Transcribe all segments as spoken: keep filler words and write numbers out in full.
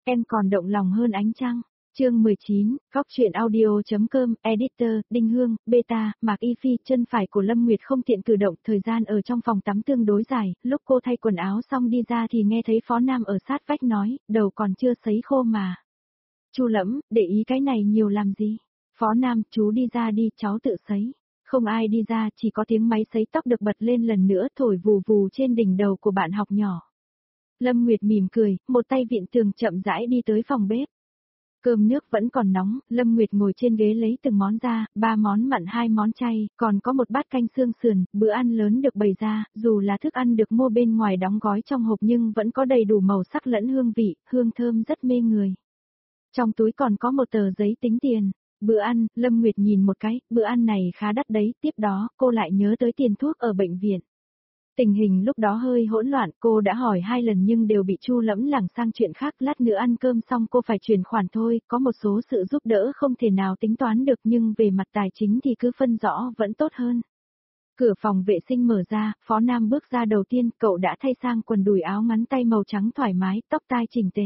Em còn động lòng hơn ánh trăng. Chương mười chín, góc truyện audio.com, editor, Đinh Hương, beta, Mạc Y Phi, chân phải của Lâm Nguyệt không tiện cử động, thời gian ở trong phòng tắm tương đối dài, lúc cô thay quần áo xong đi ra thì nghe thấy Phó Nam ở sát vách nói, đầu còn chưa sấy khô mà. Chu Lẫm, để ý cái này nhiều làm gì? Phó Nam, chú đi ra đi, cháu tự sấy. Không ai đi ra, chỉ có tiếng máy sấy tóc được bật lên lần nữa thổi vù vù trên đỉnh đầu của bạn học nhỏ. Lâm Nguyệt mỉm cười, một tay viện tường chậm rãi đi tới phòng bếp. Cơm nước vẫn còn nóng, Lâm Nguyệt ngồi trên ghế lấy từng món ra, ba món mặn hai món chay, còn có một bát canh xương sườn, bữa ăn lớn được bày ra, dù là thức ăn được mua bên ngoài đóng gói trong hộp nhưng vẫn có đầy đủ màu sắc lẫn hương vị, hương thơm rất mê người. Trong túi còn có một tờ giấy tính tiền. Bữa ăn, Lâm Nguyệt nhìn một cái, bữa ăn này khá đắt đấy, tiếp đó, cô lại nhớ tới tiền thuốc ở bệnh viện. Tình hình lúc đó hơi hỗn loạn, cô đã hỏi hai lần nhưng đều bị Chu Lẫm lảng sang chuyện khác, lát nữa ăn cơm xong cô phải chuyển khoản thôi, có một số sự giúp đỡ không thể nào tính toán được nhưng về mặt tài chính thì cứ phân rõ vẫn tốt hơn. Cửa phòng vệ sinh mở ra, Phó Nam bước ra đầu tiên, cậu đã thay sang quần đùi áo ngắn tay màu trắng thoải mái, tóc tai chỉnh tề.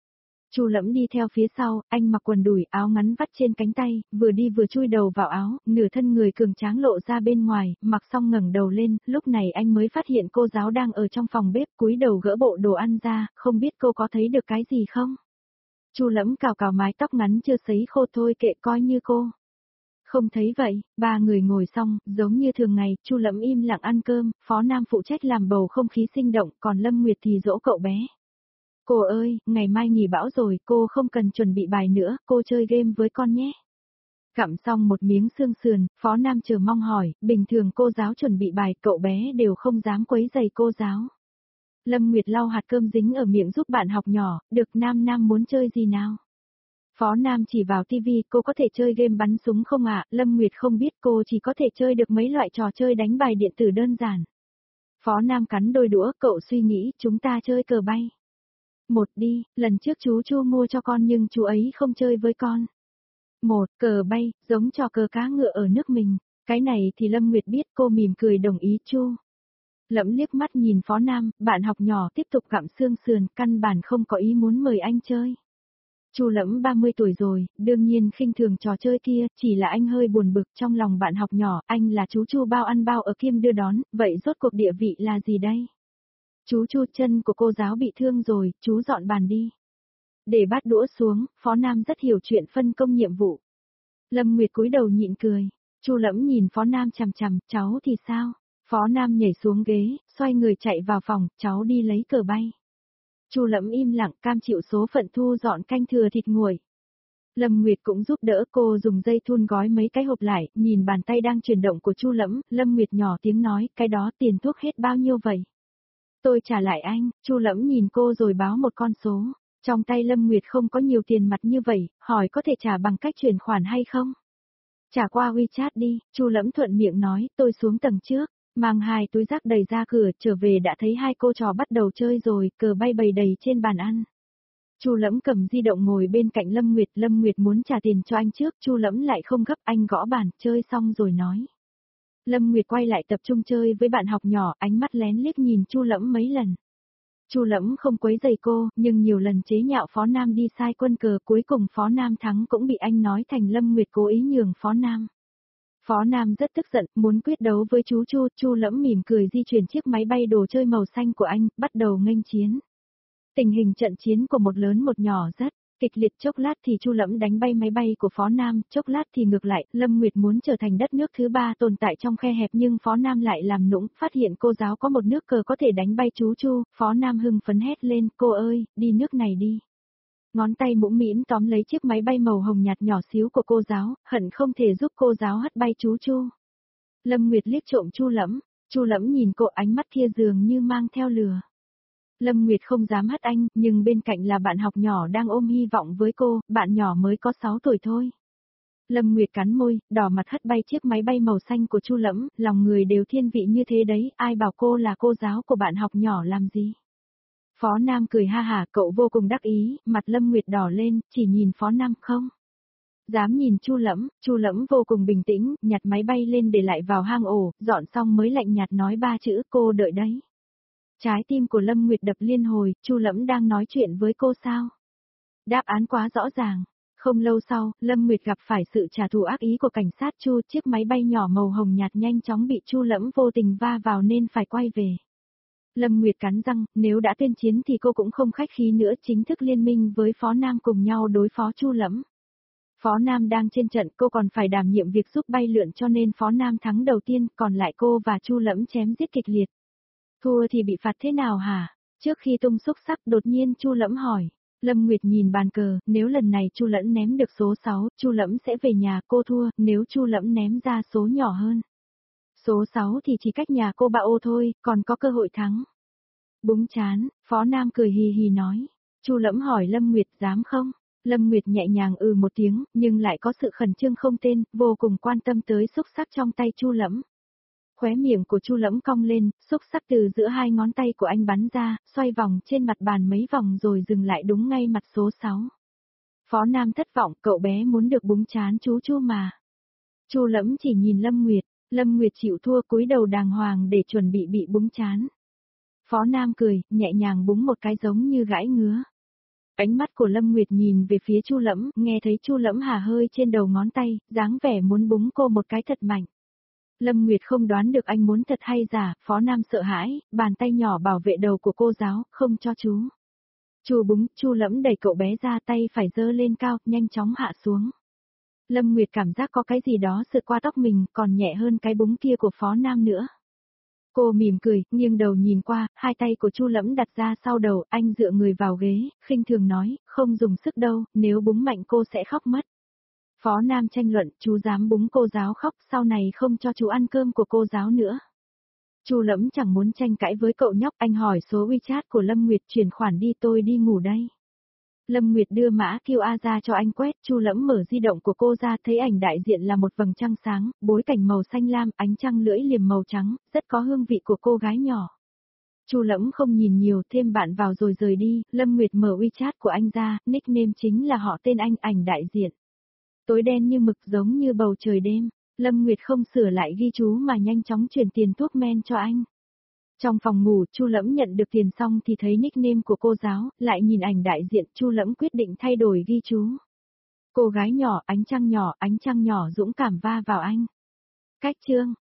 Chu Lẫm đi theo phía sau, anh mặc quần đùi áo ngắn vắt trên cánh tay, vừa đi vừa chui đầu vào áo, nửa thân người cường tráng lộ ra bên ngoài, mặc xong ngẩng đầu lên, lúc này anh mới phát hiện cô giáo đang ở trong phòng bếp, cúi đầu gỡ bộ đồ ăn ra, không biết cô có thấy được cái gì không? Chu Lẫm cào cào mái tóc ngắn chưa sấy khô thôi kệ coi như cô. Không thấy vậy, ba người ngồi xong, giống như thường ngày, Chu Lẫm im lặng ăn cơm, Phó Nam phụ trách làm bầu không khí sinh động, còn Lâm Nguyệt thì dỗ cậu bé. Cô ơi, ngày mai nghỉ bão rồi, cô không cần chuẩn bị bài nữa, cô chơi game với con nhé. Gặm xong một miếng xương sườn, Phó Nam chờ mong hỏi, bình thường cô giáo chuẩn bị bài, cậu bé đều không dám quấy giày cô giáo. Lâm Nguyệt lau hạt cơm dính ở miệng giúp bạn học nhỏ, được Nam Nam muốn chơi gì nào? Phó Nam chỉ vào tivi, cô có thể chơi game bắn súng không ạ? Lâm Nguyệt không biết, cô chỉ có thể chơi được mấy loại trò chơi đánh bài điện tử đơn giản. Phó Nam cắn đôi đũa, cậu suy nghĩ, chúng ta chơi cờ bay. Một đi, lần trước chú Chu mua cho con nhưng chú ấy không chơi với con. Một, cờ bay, giống trò cờ cá ngựa ở nước mình. Cái này thì Lâm Nguyệt biết, cô mỉm cười đồng ý Chu. Lẫm liếc mắt nhìn Phó Nam, bạn học nhỏ tiếp tục gặm xương sườn, căn bản không có ý muốn mời anh chơi. Chu Lẫm ba mươi tuổi rồi, đương nhiên khinh thường trò chơi kia, chỉ là anh hơi buồn bực trong lòng bạn học nhỏ, anh là chú Chu bao ăn bao ở Kim đưa đón, vậy rốt cuộc địa vị là gì đây? Chú Chu, chân của cô giáo bị thương rồi, chú dọn bàn đi. Để bát đũa xuống, Phó Nam rất hiểu chuyện phân công nhiệm vụ. Lâm Nguyệt cúi đầu nhịn cười, Chu Lẫm nhìn Phó Nam chằm chằm, cháu thì sao? Phó Nam nhảy xuống ghế, xoay người chạy vào phòng, cháu đi lấy cờ bay. Chu Lẫm im lặng, cam chịu số phận thu dọn canh thừa thịt nguội. Lâm Nguyệt cũng giúp đỡ cô dùng dây thun gói mấy cái hộp lại, nhìn bàn tay đang chuyển động của Chu Lẫm, Lâm Nguyệt nhỏ tiếng nói, cái đó tiền thuốc hết bao nhiêu vậy? Tôi trả lại anh, Chu Lẫm nhìn cô rồi báo một con số. Trong tay Lâm Nguyệt không có nhiều tiền mặt như vậy, hỏi có thể trả bằng cách chuyển khoản hay không? Trả qua WeChat đi, Chu Lẫm thuận miệng nói, tôi xuống tầng trước, mang hai túi rác đầy ra cửa, trở về đã thấy hai cô trò bắt đầu chơi rồi, cờ bay bầy đầy trên bàn ăn. Chu Lẫm cầm di động ngồi bên cạnh Lâm Nguyệt, Lâm Nguyệt muốn trả tiền cho anh trước, Chu Lẫm lại không gấp, anh gõ bàn, chơi xong rồi nói. Lâm Nguyệt quay lại tập trung chơi với bạn học nhỏ, ánh mắt lén liếc nhìn Chu Lẫm mấy lần. Chu Lẫm không quấy rầy cô, nhưng nhiều lần chế nhạo Phó Nam đi sai quân cờ, cuối cùng Phó Nam thắng cũng bị anh nói thành Lâm Nguyệt cố ý nhường Phó Nam. Phó Nam rất tức giận, muốn quyết đấu với chú Chu, Chu Lẫm mỉm cười di chuyển chiếc máy bay đồ chơi màu xanh của anh, bắt đầu nghênh chiến. Tình hình trận chiến của một lớn một nhỏ rất kịch liệt, chốc lát thì Chu Lẫm đánh bay máy bay của Phó Nam, chốc lát thì ngược lại, Lâm Nguyệt muốn trở thành đất nước thứ ba tồn tại trong khe hẹp nhưng Phó Nam lại làm nũng, phát hiện cô giáo có một nước cờ có thể đánh bay chú Chu, Phó Nam hưng phấn hét lên, cô ơi, đi nước này đi. Ngón tay mũm mĩm tóm lấy chiếc máy bay màu hồng nhạt nhỏ xíu của cô giáo, hận không thể giúp cô giáo hất bay chú Chu. Lâm Nguyệt liếc trộm Chu Lẫm, Chu Lẫm nhìn cô, ánh mắt kia dường như mang theo lửa. Lâm Nguyệt không dám hất anh, nhưng bên cạnh là bạn học nhỏ đang ôm hy vọng với cô, bạn nhỏ mới có sáu tuổi thôi. Lâm Nguyệt cắn môi, đỏ mặt hất bay chiếc máy bay màu xanh của Chu Lẫm, lòng người đều thiên vị như thế đấy, ai bảo cô là cô giáo của bạn học nhỏ làm gì. Phó Nam cười ha hả, cậu vô cùng đắc ý, mặt Lâm Nguyệt đỏ lên, chỉ nhìn Phó Nam không dám nhìn Chu Lẫm, Chu Lẫm vô cùng bình tĩnh, nhặt máy bay lên để lại vào hang ổ, dọn xong mới lạnh nhạt nói ba chữ, cô đợi đấy. Trái tim của Lâm Nguyệt đập liên hồi, Chu Lẫm đang nói chuyện với cô sao? Đáp án quá rõ ràng. Không lâu sau, Lâm Nguyệt gặp phải sự trả thù ác ý của cảnh sát Chu, chiếc máy bay nhỏ màu hồng nhạt nhanh chóng bị Chu Lẫm vô tình va vào nên phải quay về. Lâm Nguyệt cắn răng, nếu đã tuyên chiến thì cô cũng không khách khí nữa, chính thức liên minh với Phó Nam cùng nhau đối phó Chu Lẫm. Phó Nam đang trên trận, cô còn phải đảm nhiệm việc giúp bay lượn cho nên Phó Nam thắng đầu tiên, còn lại cô và Chu Lẫm chém giết kịch liệt. Thua thì bị phạt thế nào hả? Trước khi tung xúc sắc đột nhiên Chu Lẫm hỏi. Lâm Nguyệt nhìn bàn cờ, nếu lần này Chu Lẫm ném được số sáu, Chu Lẫm sẽ về nhà, cô thua, nếu Chu Lẫm ném ra số nhỏ hơn. Số sáu thì chỉ cách nhà cô ba ô thôi, còn có cơ hội thắng. Búng chán, Phó Nam cười hì hì nói. Chu Lẫm hỏi Lâm Nguyệt dám không? Lâm Nguyệt nhẹ nhàng ừ một tiếng, nhưng lại có sự khẩn trương không tên, vô cùng quan tâm tới xúc sắc trong tay Chu Lẫm. Khóe miệng của Chu Lẫm cong lên, xúc sắc từ giữa hai ngón tay của anh bắn ra, xoay vòng trên mặt bàn mấy vòng rồi dừng lại đúng ngay mặt số sáu. Phó Nam thất vọng, cậu bé muốn được búng chán chú Chu mà. Chu Lẫm chỉ nhìn Lâm Nguyệt, Lâm Nguyệt chịu thua cúi đầu đàng hoàng để chuẩn bị bị búng chán. Phó Nam cười, nhẹ nhàng búng một cái giống như gãi ngứa. Ánh mắt của Lâm Nguyệt nhìn về phía Chu Lẫm, nghe thấy Chu Lẫm hà hơi trên đầu ngón tay, dáng vẻ muốn búng cô một cái thật mạnh. Lâm Nguyệt không đoán được anh muốn thật hay giả, Phó Nam sợ hãi, bàn tay nhỏ bảo vệ đầu của cô giáo, không cho chú. Chu búng, Chu Lẫm đẩy cậu bé ra, tay phải giơ lên cao, nhanh chóng hạ xuống. Lâm Nguyệt cảm giác có cái gì đó sượt qua tóc mình, còn nhẹ hơn cái búng kia của Phó Nam nữa. Cô mỉm cười, nghiêng đầu nhìn qua, hai tay của Chu Lẫm đặt ra sau đầu, anh dựa người vào ghế, khinh thường nói, không dùng sức đâu, nếu búng mạnh cô sẽ khóc mất. Phó Nam tranh luận, chú dám búng cô giáo khóc, sau này không cho chú ăn cơm của cô giáo nữa. Chu Lẫm chẳng muốn tranh cãi với cậu nhóc, anh hỏi số WeChat của Lâm Nguyệt, chuyển khoản đi, tôi đi ngủ đây. Lâm Nguyệt đưa mã quy rờ ra cho anh quét, Chu Lẫm mở di động của cô ra, thấy ảnh đại diện là một vầng trăng sáng, bối cảnh màu xanh lam, ánh trăng lưỡi liềm màu trắng, rất có hương vị của cô gái nhỏ. Chu Lẫm không nhìn nhiều, thêm bạn vào rồi rời đi, Lâm Nguyệt mở WeChat của anh ra, nickname chính là họ tên anh, ảnh đại diện. Tối đen như mực giống như bầu trời đêm, Lâm Nguyệt không sửa lại ghi chú mà nhanh chóng chuyển tiền thuốc men cho anh. Trong phòng ngủ, Chu Lẫm nhận được tiền xong thì thấy nickname của cô giáo, lại nhìn ảnh đại diện, Chu Lẫm quyết định thay đổi ghi chú. Cô gái nhỏ, ánh trăng nhỏ, ánh trăng nhỏ dũng cảm va vào anh. Cách chương